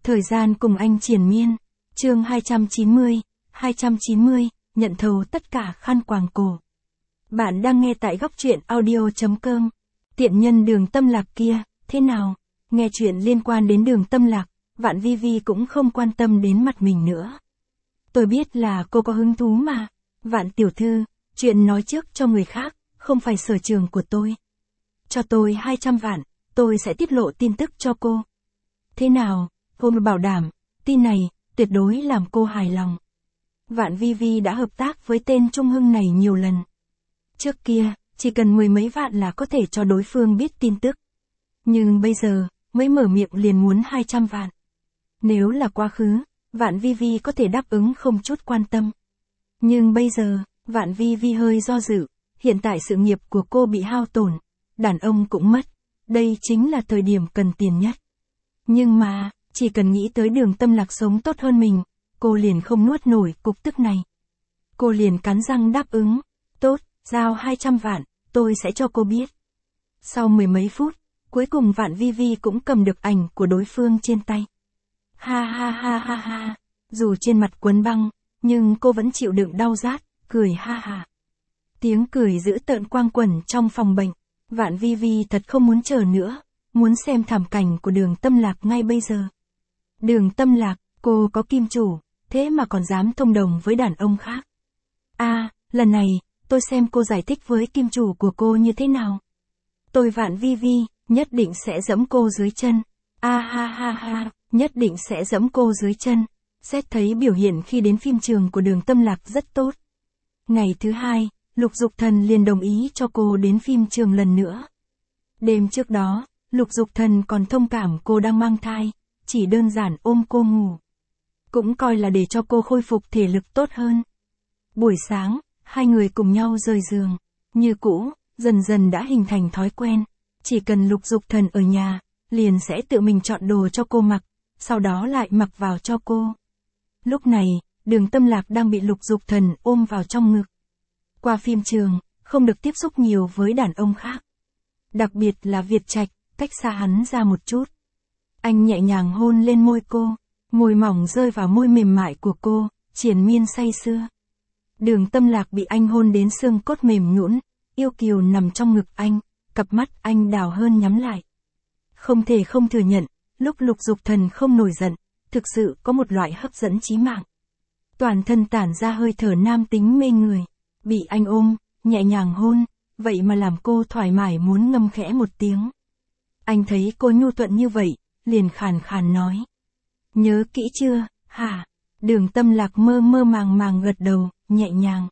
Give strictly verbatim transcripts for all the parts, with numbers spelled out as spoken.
Thời gian cùng anh triền miên. Chương hai trăm chín mươi, hai trăm chín mươi, nhận thầu tất cả khăn quàng cổ. Bạn đang nghe tại góc truyện audio chấm com. Tiện nhân Đường Tâm Lạc kia, thế nào? Nghe chuyện liên quan đến Đường Tâm Lạc, Vạn Vi Vi cũng không quan tâm đến mặt mình nữa. Tôi biết là cô có hứng thú mà. Vạn tiểu thư, chuyện nói trước cho người khác, không phải sở trường của tôi. Cho tôi hai trăm vạn, tôi sẽ tiết lộ tin tức cho cô. Thế nào, cô bảo đảm, tin này, tuyệt đối làm cô hài lòng. Vạn Vi Vi đã hợp tác với tên Trung Hưng này nhiều lần. Trước kia, chỉ cần mười mấy vạn là có thể cho đối phương biết tin tức. Nhưng bây giờ, mới mở miệng liền muốn hai trăm vạn. Nếu là quá khứ, Vạn Vi Vi có thể đáp ứng không chút quan tâm. Nhưng bây giờ, Vạn Vi Vi hơi do dự, hiện tại sự nghiệp của cô bị hao tổn, đàn ông cũng mất, đây chính là thời điểm cần tiền nhất. Nhưng mà, chỉ cần nghĩ tới Đường Tâm Lạc sống tốt hơn mình, cô liền không nuốt nổi cục tức này. Cô liền cắn răng đáp ứng, tốt, giao hai trăm vạn, tôi sẽ cho cô biết. Sau mười mấy phút, cuối cùng Vạn Vi Vi cũng cầm được ảnh của đối phương trên tay. Ha ha ha ha ha, dù trên mặt quấn băng, nhưng cô vẫn chịu đựng đau rát, cười ha ha. Tiếng cười dữ tợn quang quẩn trong phòng bệnh, Vạn Vi Vi thật không muốn chờ nữa, muốn xem thảm cảnh của Đường Tâm Lạc ngay bây giờ. Đường Tâm Lạc, cô có kim chủ, thế mà còn dám thông đồng với đàn ông khác. A, à, lần này, tôi xem cô giải thích với kim chủ của cô như thế nào. Tôi Vạn Vi Vi, nhất định sẽ giẫm cô dưới chân. A à, ha ha ha, nhất định sẽ giẫm cô dưới chân. Xét thấy biểu hiện khi đến phim trường của Đường Tâm Lạc rất tốt. Ngày thứ hai, Lục Dục Thần liền đồng ý cho cô đến phim trường lần nữa. Đêm trước đó, Lục Dục Thần còn thông cảm cô đang mang thai, chỉ đơn giản ôm cô ngủ. Cũng coi là để cho cô khôi phục thể lực tốt hơn. Buổi sáng, hai người cùng nhau rời giường. Như cũ, dần dần đã hình thành thói quen. Chỉ cần Lục Dục Thần ở nhà, liền sẽ tự mình chọn đồ cho cô mặc, sau đó lại mặc vào cho cô. Lúc này, Đường Tâm Lạc đang bị Lục Dục Thần ôm vào trong ngực. Qua phim trường, không được tiếp xúc nhiều với đàn ông khác. Đặc biệt là Việt Trạch, cách xa hắn ra một chút. Anh nhẹ nhàng hôn lên môi cô, môi mỏng rơi vào môi mềm mại của cô, triền miên say sưa. Đường Tâm Lạc bị anh hôn đến xương cốt mềm nhũn, yêu kiều nằm trong ngực anh, cặp mắt anh đào hơn nhắm lại. Không thể không thừa nhận, lúc Lục Dục Thần không nổi giận, thực sự có một loại hấp dẫn chí mạng. Toàn thân tản ra hơi thở nam tính mê người, bị anh ôm, nhẹ nhàng hôn, vậy mà làm cô thoải mái muốn ngâm khẽ một tiếng. Anh thấy cô nhu thuận như vậy, liền khàn khàn nói. Nhớ kỹ chưa, hả? Đường Tâm Lạc mơ mơ màng màng gật đầu, nhẹ nhàng.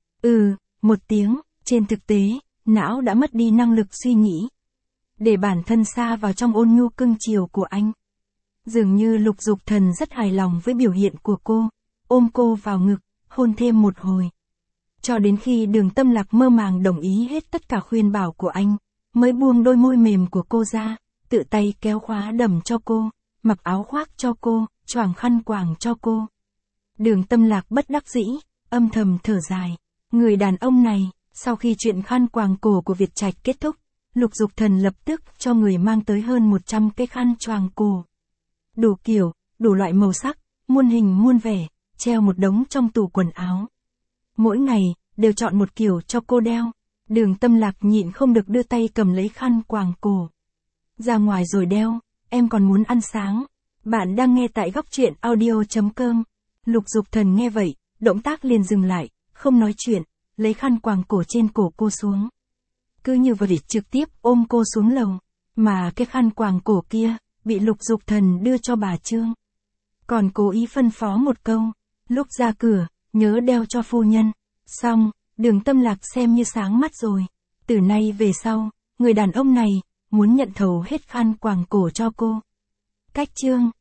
Ừ, một tiếng, trên thực tế, não đã mất đi năng lực suy nghĩ. Để bản thân xa vào trong ôn nhu cưng chiều của anh. Dường như Lục Dục Thần rất hài lòng với biểu hiện của cô, ôm cô vào ngực, hôn thêm một hồi. Cho đến khi Đường Tâm Lạc mơ màng đồng ý hết tất cả khuyên bảo của anh, mới buông đôi môi mềm của cô ra, tự tay kéo khóa đầm cho cô, mặc áo khoác cho cô, choàng khăn quàng cho cô. Đường Tâm Lạc bất đắc dĩ, âm thầm thở dài. Người đàn ông này, sau khi chuyện khăn quàng cổ của Việt Trạch kết thúc, Lục Dục Thần lập tức cho người mang tới hơn một trăm cái khăn choàng cổ. Đủ kiểu, đủ loại màu sắc, muôn hình muôn vẻ, treo một đống trong tủ quần áo. Mỗi ngày, đều chọn một kiểu cho cô đeo. Đường Tâm Lạc nhịn không được đưa tay cầm lấy khăn quàng cổ. Ra ngoài rồi đeo, em còn muốn ăn sáng. Bạn đang nghe tại góc truyện audio chấm com. Lục Dục Thần nghe vậy, động tác liền dừng lại, không nói chuyện, lấy khăn quàng cổ trên cổ cô xuống. Cứ như vậy trực tiếp ôm cô xuống lầu, mà cái khăn quàng cổ kia, bị Lục Dục Thần đưa cho bà Trương. Còn cố ý phân phó một câu, lúc ra cửa, nhớ đeo cho phu nhân. Xong, Đường Tâm Lạc xem như sáng mắt rồi. Từ nay về sau, người đàn ông này, muốn nhận thầu hết khăn quàng cổ cho cô. Cách chương